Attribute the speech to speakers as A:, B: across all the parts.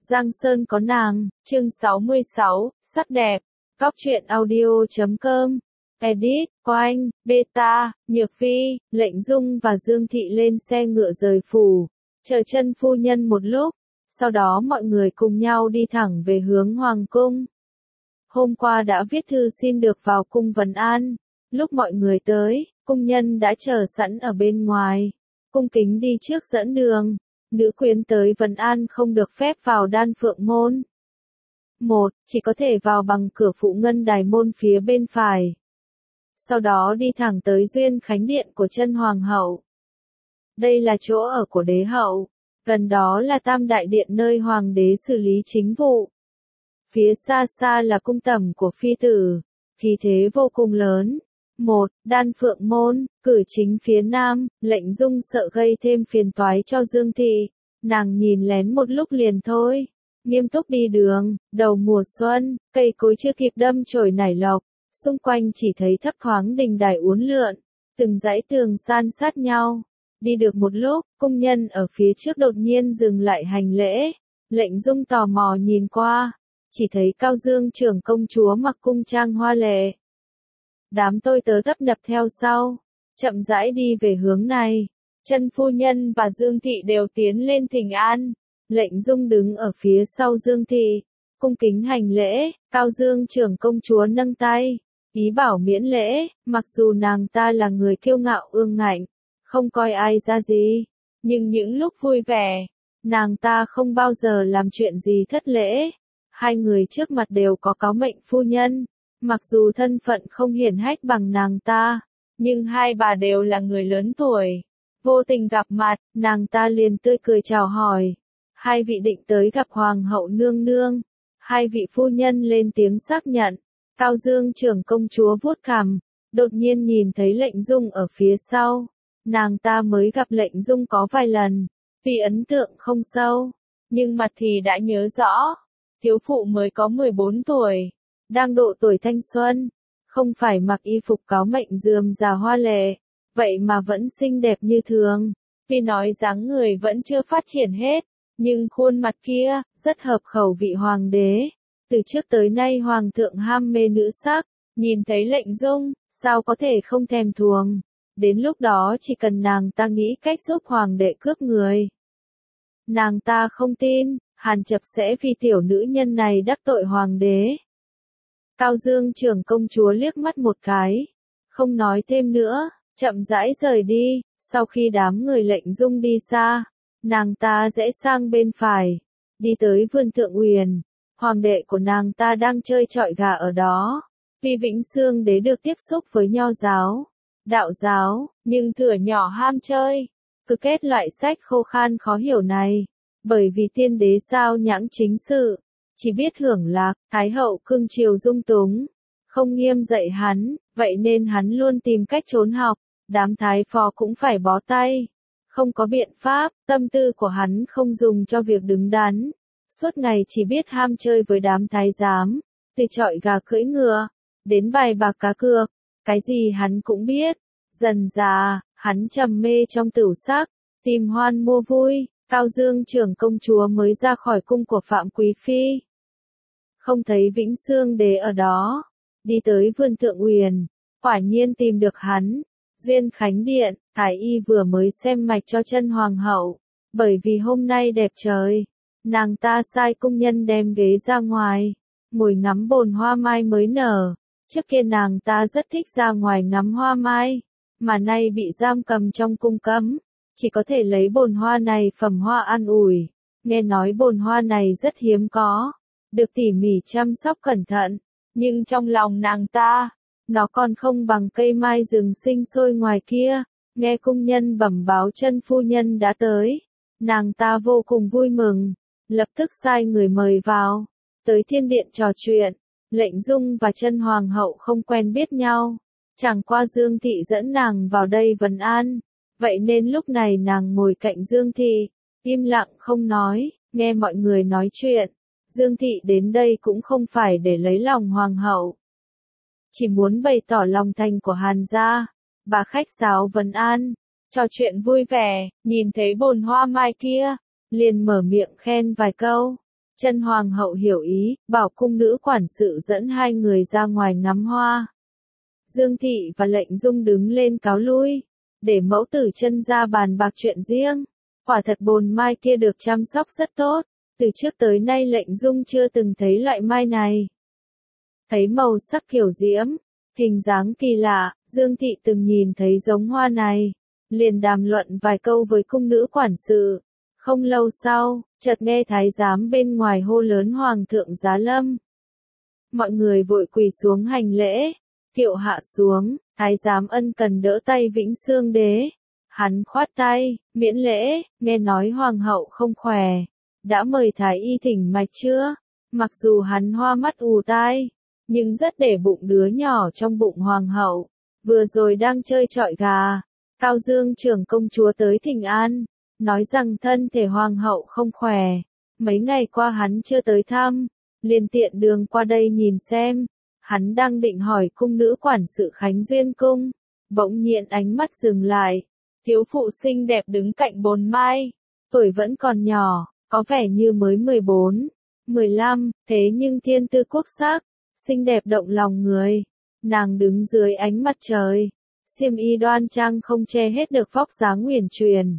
A: Giang Sơn có nàng, chương 66, sắc đẹp. Góc truyện audio.com. Edit, Quang, Beta, Nhược Phi, Lệnh Dung và Dương Thị lên xe ngựa rời phủ, chờ chân phu nhân một lúc, sau đó mọi người cùng nhau đi thẳng về hướng Hoàng cung. Hôm qua đã viết thư xin được vào cung vấn an, lúc mọi người tới, cung nhân đã chờ sẵn ở bên ngoài, cung kính đi trước dẫn đường. Nữ quyến tới vấn an không được phép vào Đan Phượng môn. Chỉ có thể vào bằng cửa phụ ngân đài môn phía bên phải. Sau đó đi thẳng tới Duyên Khánh Điện của chân Hoàng hậu. Đây là chỗ ở của đế hậu, gần đó là Tam Đại Điện nơi hoàng đế xử lý chính vụ. Phía xa xa là cung tẩm của phi tử, khí thế vô cùng lớn. Đan Phượng môn, cử chính phía nam. Lệnh Dung sợ gây thêm phiền toái cho Dương Thị, nàng nhìn lén một lúc liền thôi, nghiêm túc đi đường. Đầu mùa xuân, cây cối chưa kịp đâm chồi nảy lộc, xung quanh chỉ thấy thấp thoáng đình đài uốn lượn, từng dãy tường san sát nhau. Đi được một lúc, cung nhân ở phía trước đột nhiên dừng lại hành lễ. Lệnh Dung tò mò nhìn qua, chỉ thấy Cao Dương trưởng công chúa mặc cung trang hoa lệ. Đám tôi tớ tấp nập theo sau, chậm rãi đi về hướng này. Chân phu nhân và Dương Thị đều tiến lên thỉnh an. Lệnh Dung đứng ở phía sau Dương Thị, cung kính hành lễ. Cao Dương trưởng công chúa nâng tay, ý bảo miễn lễ. Mặc dù nàng ta là người kiêu ngạo ương ngạnh, không coi ai ra gì, nhưng những lúc vui vẻ, nàng ta không bao giờ làm chuyện gì thất lễ. Hai người trước mặt đều có cáo mệnh phu nhân. Mặc dù thân phận không hiển hách bằng nàng ta, nhưng hai bà đều là người lớn tuổi. Vô tình gặp mặt, nàng ta liền tươi cười chào hỏi. Hai vị định tới gặp Hoàng hậu nương nương. Hai vị phu nhân lên tiếng xác nhận. Cao Dương trưởng công chúa vuốt cằm, đột nhiên nhìn thấy Lệnh Dung ở phía sau. Nàng ta mới gặp Lệnh Dung có vài lần, tuy ấn tượng không sâu, nhưng mặt thì đã nhớ rõ. Thiếu phụ mới có 14 tuổi. Đang độ tuổi thanh xuân, không phải mặc y phục cáo mệnh rườm rà hoa lệ, vậy mà vẫn xinh đẹp như thường. Tuy nói dáng người vẫn chưa phát triển hết, nhưng khuôn mặt kia, rất hợp khẩu vị hoàng đế. Từ trước tới nay hoàng thượng ham mê nữ sắc, nhìn thấy Lệnh Dung, sao có thể không thèm thuồng. Đến lúc đó chỉ cần nàng ta nghĩ cách giúp hoàng đệ cướp người. Nàng ta không tin, Hàn Chập sẽ vì tiểu nữ nhân này đắc tội hoàng đế. Cao Dương trưởng công chúa liếc mắt một cái, không nói thêm nữa, chậm rãi rời đi. Sau khi đám người Lệnh Dung đi xa, nàng ta rẽ sang bên phải, đi tới vườn Thượng Uyển. Hoàng đệ của nàng ta đang chơi chọi gà ở đó. Vì Vĩnh Xương đế được tiếp xúc với nho giáo, đạo giáo, nhưng thửa nhỏ ham chơi, cứ kết loại sách khô khan khó hiểu này. Bởi vì tiên đế sao nhãng chính sự, chỉ biết hưởng lạc. Thái hậu cưng chiều dung túng, không nghiêm dạy hắn, vậy nên hắn luôn tìm cách trốn học. Đám thái phò cũng phải bó tay, không có biện pháp. Tâm tư của hắn không dùng cho việc đứng đắn, suốt ngày chỉ biết ham chơi với đám thái giám, từ chọi gà cưỡi ngựa đến bài bạc cá cược, cái gì hắn cũng biết. Dần dà, hắn trầm mê trong tửu sắc, tìm hoan mua vui. Cao Dương trưởng công chúa mới ra khỏi cung của Phạm Quý Phi, không thấy Vĩnh Xương đế ở đó, đi tới vườn Thượng Uyển, quả nhiên tìm được hắn. Duyên Khánh Điện, thái y vừa mới xem mạch cho chân hoàng hậu, bởi vì hôm nay đẹp trời, nàng ta sai cung nhân đem ghế ra ngoài, ngồi ngắm bồn hoa mai mới nở. Trước kia nàng ta rất thích ra ngoài ngắm hoa mai, mà nay bị giam cầm trong cung cấm, chỉ có thể lấy bồn hoa này phẩm hoa an ủi. Nghe nói bồn hoa này rất hiếm có, được tỉ mỉ chăm sóc cẩn thận, nhưng trong lòng nàng ta, nó còn không bằng cây mai rừng sinh sôi ngoài kia. Nghe cung nhân bẩm báo chân phu nhân đã tới, nàng ta vô cùng vui mừng, lập tức sai người mời vào, tới thiên điện trò chuyện. Lệnh Dung và chân hoàng hậu không quen biết nhau, chẳng qua Dương Thị dẫn nàng vào đây vấn an, vậy nên lúc này nàng ngồi cạnh Dương Thị, im lặng không nói, nghe mọi người nói chuyện. Dương Thị đến đây cũng không phải để lấy lòng hoàng hậu, chỉ muốn bày tỏ lòng thành của Hàn gia. Bà khách sáo vấn an, trò chuyện vui vẻ, nhìn thấy bồn hoa mai kia, liền mở miệng khen vài câu. Chân hoàng hậu hiểu ý, bảo cung nữ quản sự dẫn hai người ra ngoài ngắm hoa. Dương Thị và Lệnh Dung đứng lên cáo lui, để mẫu tử Chân ra bàn bạc chuyện riêng. Quả thật bồn mai kia được chăm sóc rất tốt, từ trước tới nay Lệnh Dung chưa từng thấy loại mai này. Thấy màu sắc kiểu diễm, hình dáng kỳ lạ, Dương Thị từng nhìn thấy giống hoa này, liền đàm luận vài câu với cung nữ quản sự. Không lâu sau, chợt nghe thái giám bên ngoài hô lớn hoàng thượng giá lâm. Mọi người vội quỳ xuống hành lễ, kiệu hạ xuống, thái giám ân cần đỡ tay Vĩnh Xương Đế. Hắn khoát tay, miễn lễ, nghe nói hoàng hậu không khỏe, đã mời thái y thỉnh mạch chưa? Mặc dù hắn hoa mắt ù tai, nhưng rất để bụng đứa nhỏ trong bụng hoàng hậu, vừa rồi đang chơi chọi gà. Cao Dương trưởng công chúa tới thỉnh an, nói rằng thân thể hoàng hậu không khỏe, mấy ngày qua hắn chưa tới thăm, liền tiện đường qua đây nhìn xem. Hắn đang định hỏi cung nữ quản sự Khánh Duyên Cung, bỗng nhiên ánh mắt dừng lại. Thiếu phụ xinh đẹp đứng cạnh bồn mai, tuổi vẫn còn nhỏ, có vẻ như mới 14, 15, thế nhưng thiên tư quốc sắc, xinh đẹp động lòng người. Nàng đứng dưới ánh mặt trời, xiêm y đoan trang không che hết được vóc dáng uyển chuyển.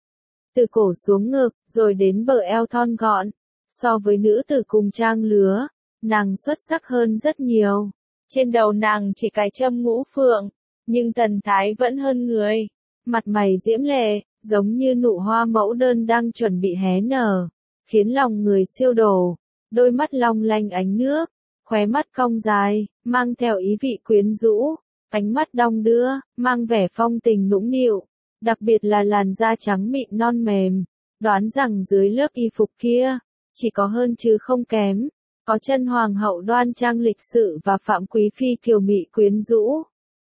A: Từ cổ xuống ngực, rồi đến bờ eo thon gọn, so với nữ tử cùng trang lứa, nàng xuất sắc hơn rất nhiều. Trên đầu nàng chỉ cài trâm ngũ phượng, nhưng thần thái vẫn hơn người. Mặt mày diễm lệ, giống như nụ hoa mẫu đơn đang chuẩn bị hé nở, khiến lòng người siêu đổ. Đôi mắt long lanh ánh nước, khóe mắt cong dài, mang theo ý vị quyến rũ, ánh mắt đong đưa, mang vẻ phong tình nũng nịu, đặc biệt là làn da trắng mịn non mềm. Đoán rằng dưới lớp y phục kia, chỉ có hơn chứ không kém, có Chân hoàng hậu đoan trang lịch sự và Phạm quý phi kiều mị quyến rũ.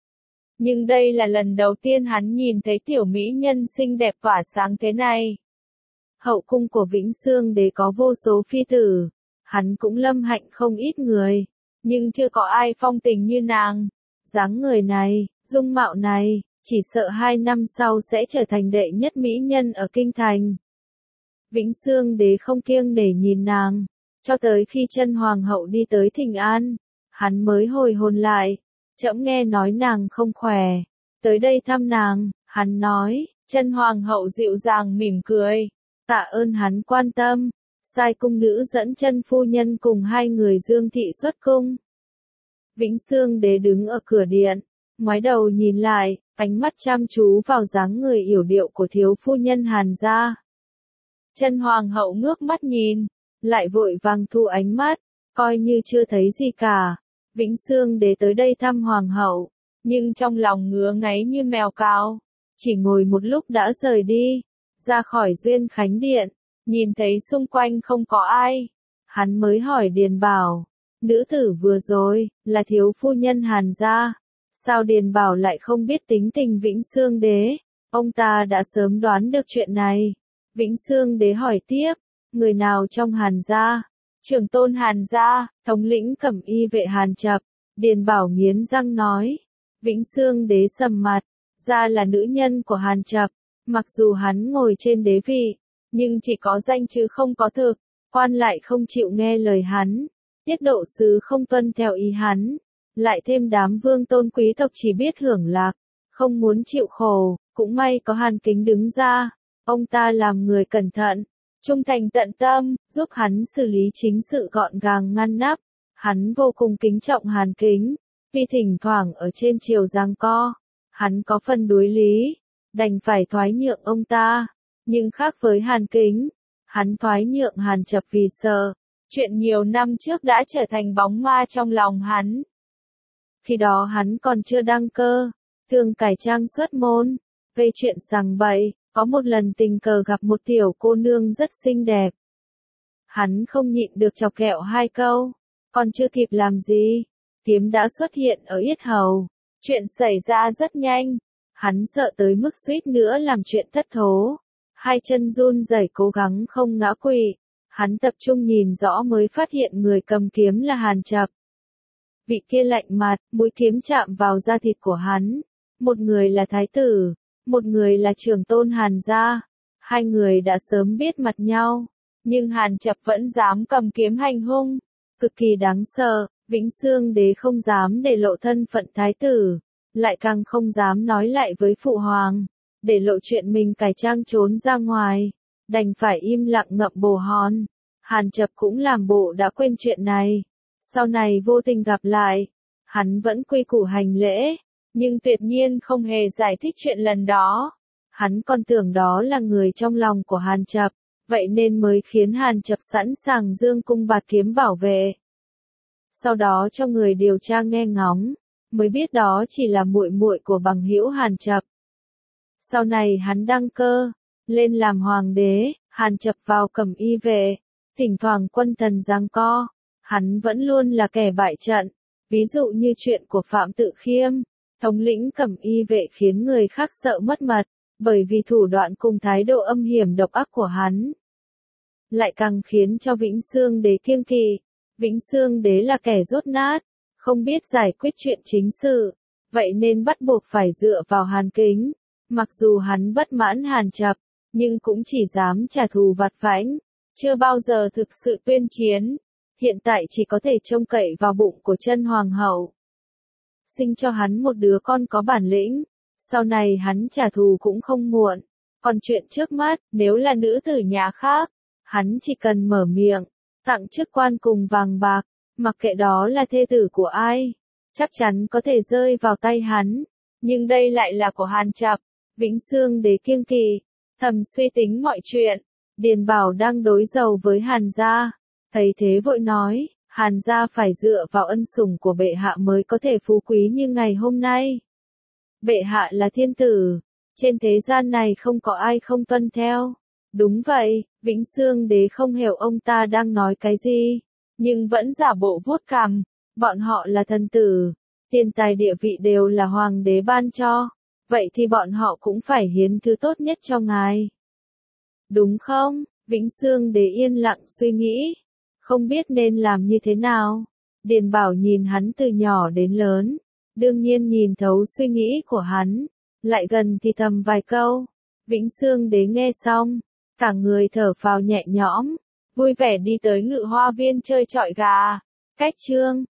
A: Nhưng đây là lần đầu tiên hắn nhìn thấy tiểu mỹ nhân xinh đẹp tỏa sáng thế này. Hậu cung của Vĩnh Xương Đế có vô số phi tử, hắn cũng lâm hạnh không ít người, nhưng chưa có ai phong tình như nàng. Dáng người này, dung mạo này, chỉ sợ 2 năm sau sẽ trở thành đệ nhất mỹ nhân ở kinh thành. Vĩnh Xương Đế không kiêng nể nhìn nàng, cho tới khi Chân hoàng hậu đi tới thỉnh an, hắn mới hồi hồn lại. Trẫm nghe nói nàng không khỏe, tới đây thăm nàng. Hắn nói. Chân hoàng hậu dịu dàng mỉm cười, tạ ơn hắn quan tâm, sai cung nữ dẫn Chân phu nhân cùng hai người Dương Thị xuất cung. Vĩnh Xương Đế đứng ở cửa điện, ngoái đầu nhìn lại, ánh mắt chăm chú vào dáng người yểu điệu của thiếu phu nhân Hàn gia. Chân hoàng hậu ngước mắt nhìn, lại vội vàng thu ánh mắt, coi như chưa thấy gì cả. Vĩnh Xương Đế tới đây thăm hoàng hậu, nhưng trong lòng ngứa ngáy như mèo cào, chỉ ngồi một lúc đã rời đi, ra khỏi Duyên Khánh Điện, nhìn thấy xung quanh không có ai, hắn mới hỏi Điền Bảo, nữ tử vừa rồi, là thiếu phu nhân Hàn gia, sao Điền Bảo lại không biết tính tình Vĩnh Xương Đế, ông ta đã sớm đoán được chuyện này. Vĩnh Xương Đế hỏi tiếp, người nào trong Hàn gia? Trưởng tôn Hàn gia, thống lĩnh Cẩm Y vệ Hàn Chập. Điền Bảo nghiến răng nói. Vĩnh Xương Đế sầm mặt, ra là nữ nhân của Hàn Chập. Mặc dù hắn ngồi trên đế vị, nhưng chỉ có danh chứ không có thực, quan lại không chịu nghe lời hắn, tiết độ sứ không tuân theo ý hắn, lại thêm đám vương tôn quý tộc chỉ biết hưởng lạc, không muốn chịu khổ, cũng may có Hàn Kính đứng ra, ông ta làm người cẩn thận, trung thành tận tâm, giúp hắn xử lý chính sự gọn gàng ngăn nắp. Hắn vô cùng kính trọng Hàn Kính, vì thỉnh thoảng ở trên triều giằng co, hắn có phần đuối lý, đành phải thoái nhượng ông ta. Nhưng khác với Hàn Kính, hắn thoái nhượng Hàn Chập vì sợ, chuyện nhiều năm trước đã trở thành bóng ma trong lòng hắn. Khi đó hắn còn chưa đăng cơ, thường cải trang xuất môn, gây chuyện sằng bậy, có một lần tình cờ gặp một tiểu cô nương rất xinh đẹp. Hắn không nhịn được chọc ghẹo hai câu, còn chưa kịp làm gì, kiếm đã xuất hiện ở yết hầu. Chuyện xảy ra rất nhanh, hắn sợ tới mức suýt nữa làm chuyện thất thố. Hai chân run rẩy cố gắng không ngã quỵ, hắn tập trung nhìn rõ mới phát hiện người cầm kiếm là Hàn Chập. Vị kia lạnh mặt, mũi kiếm chạm vào da thịt của hắn. Một người là thái tử, một người là trưởng tôn Hàn gia. Hai người đã sớm biết mặt nhau, nhưng Hàn Chập vẫn dám cầm kiếm hành hung, cực kỳ đáng sợ. Vĩnh Xương Đế không dám để lộ thân phận thái tử, lại càng không dám nói lại với phụ hoàng, để lộ chuyện mình cải trang trốn ra ngoài, đành phải im lặng ngậm bồ hòn. Hàn Chập cũng làm bộ đã quên chuyện này. Sau này vô tình gặp lại, hắn vẫn quy củ hành lễ, nhưng tuyệt nhiên không hề giải thích chuyện lần đó. Hắn còn tưởng đó là người trong lòng của Hàn Chập, vậy nên mới khiến Hàn Chập sẵn sàng dương cung bạt kiếm bảo vệ. Sau đó cho người điều tra nghe ngóng, mới biết đó chỉ là muội muội của bằng hữu Hàn Chập. Sau này hắn đăng cơ, lên làm hoàng đế, Hàn Chập vào cẩm y vệ, thỉnh thoảng quân thần giằng co, hắn vẫn luôn là kẻ bại trận. Ví dụ như chuyện của Phạm Tự Khiêm, thống lĩnh cẩm y vệ khiến người khác sợ mất mật, bởi vì thủ đoạn cùng thái độ âm hiểm độc ác của hắn. Lại càng khiến cho Vĩnh Xương Đế kiêng kỵ. Vĩnh Xương Đế là kẻ dốt nát, không biết giải quyết chuyện chính sự, vậy nên bắt buộc phải dựa vào Hàn Kính. Mặc dù hắn bất mãn Hàn Chập, nhưng cũng chỉ dám trả thù vặt vãnh, chưa bao giờ thực sự tuyên chiến. Hiện tại chỉ có thể trông cậy vào bụng của chân hoàng hậu. Sinh cho hắn một đứa con có bản lĩnh, sau này hắn trả thù cũng không muộn. Còn chuyện trước mắt, nếu là nữ tử nhà khác, hắn chỉ cần mở miệng, tặng chức quan cùng vàng bạc, mặc kệ đó là thê tử của ai, chắc chắn có thể rơi vào tay hắn. Nhưng đây lại là của Hàn Chập. Vĩnh Xương Đế kiêng kỵ, thầm suy tính mọi chuyện. Điền Bảo đang đối giàu với Hàn gia, thấy thế vội nói, Hàn gia phải dựa vào ân sủng của bệ hạ mới có thể phú quý như ngày hôm nay. Bệ hạ là thiên tử, trên thế gian này không có ai không tuân theo. Đúng vậy, Vĩnh Xương Đế không hiểu ông ta đang nói cái gì, nhưng vẫn giả bộ vuốt cằm. Bọn họ là thần tử, tiền tài địa vị đều là hoàng đế ban cho, vậy thì bọn họ cũng phải hiến thứ tốt nhất cho ngài. Đúng không? Vĩnh Xương Đế yên lặng suy nghĩ, không biết nên làm như thế nào. Điền Bảo nhìn hắn từ nhỏ đến lớn, đương nhiên nhìn thấu suy nghĩ của hắn, lại gần thì thầm vài câu. Vĩnh Xương Đế nghe xong, cả người thở phào nhẹ nhõm, vui vẻ đi tới Ngự Hoa Viên chơi chọi gà. Cách chương